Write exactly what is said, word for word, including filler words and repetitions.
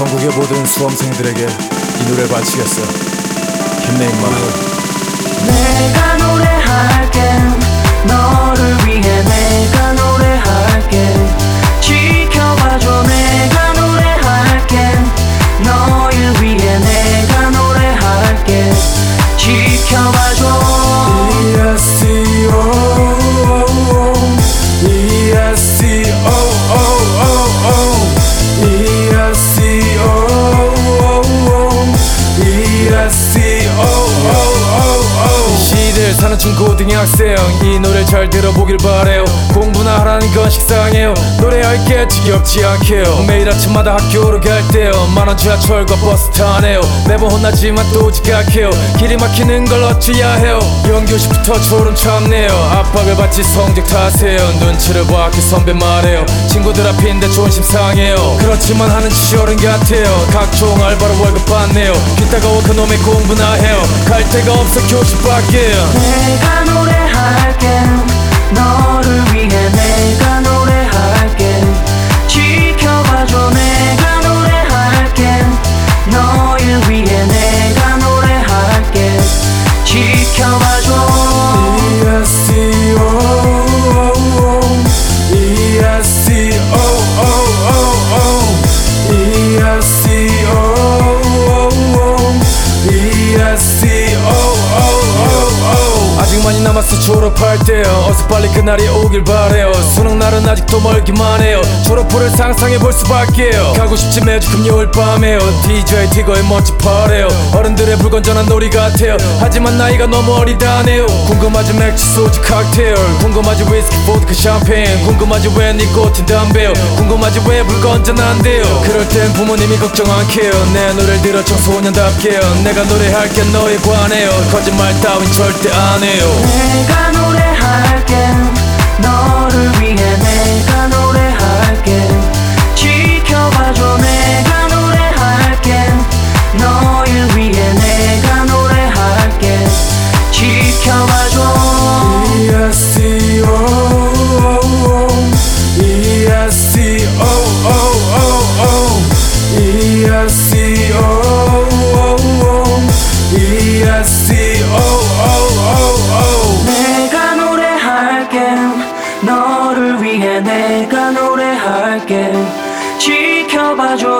전국의 모든 수험생들에게 이 노래 바치겠어. 힘내 임마. 내가 노래할게, 너를 위해 내가 노래할게. 지켜봐줘. 내가 노래할게, 너를 위해 내가 노래할게. 지켜봐줘. E-S-C-O E-S-C-O-O-O-O E-S-C-O-O-O 시대를 사는 중고등학생 이 노래 잘 들어보길 바래요. 공부나 하라는 건 식상해요. 노래할게 지겹지 않게요. 매일 아침마다 학교로 갈 때요 많은 지하철과 버스 타네요. 매번 혼나지만 또 지각해요. 길이 막히는 걸 어찌해야 해요. 영교시부터 졸음 참네요. 압박을 받지 성적 탓해요. 눈치를 봐그 선배 말해요. 친구들 앞인데 존심 상해요. 그렇지만 하는 짓이 어른 같아요. 각종 알바로 월급 받네요. 귀 따가워 그놈의 공부나 해요. 갈 데가 없어 교실 밖에. 내가 노래할게, 너를 위해 내가 노래할게. 지켜봐줘. 내가 노래할게, 너를 위해 내가 노래할게. 지켜봐줘. E-S-C-O E-S-C-O-O-O-O E-S-C-O-O-O E-S-C-O-O-O 아직 많이 남았어 졸업할 때요. 어서 빨리 그날이 오길 바래요. 수능 날은 아직도 멀기만 해요. 졸업부를 상상해볼 수밖에요. 가고 싶지 매주 금요일 밤에요. 디제이 티거의 멋진 파래요. 어른들의 불건전한 놀이 같아요. 하지만 나이가 너무 어리다네요. 궁금하지 맥주 소주 칵테일, 궁금하지 위스키 보드카 샴페인, 궁금하지 왜 니코틴 담배요. 궁금하지 왜 불건전한데요. 그럴 땐 부모님이 걱정 않게요. 내 노래를 들어 청소년답게요. 내가 노래할게 너에 관해요. 거짓말 따윈 절대 안 해요. 내가 노래할게, 너를 위해 내가 노래할게. 지켜봐줘. 내가 노래할게, 너를 위해 내가 노래할게. 지켜봐줘. E-S-C-O-O-O E-S-C-O-O-O-O E-S-C-O-O-O E-S-C-O-O-O-O 내가 노래할게, 너를 위해 내가 노래할게. 지켜봐줘.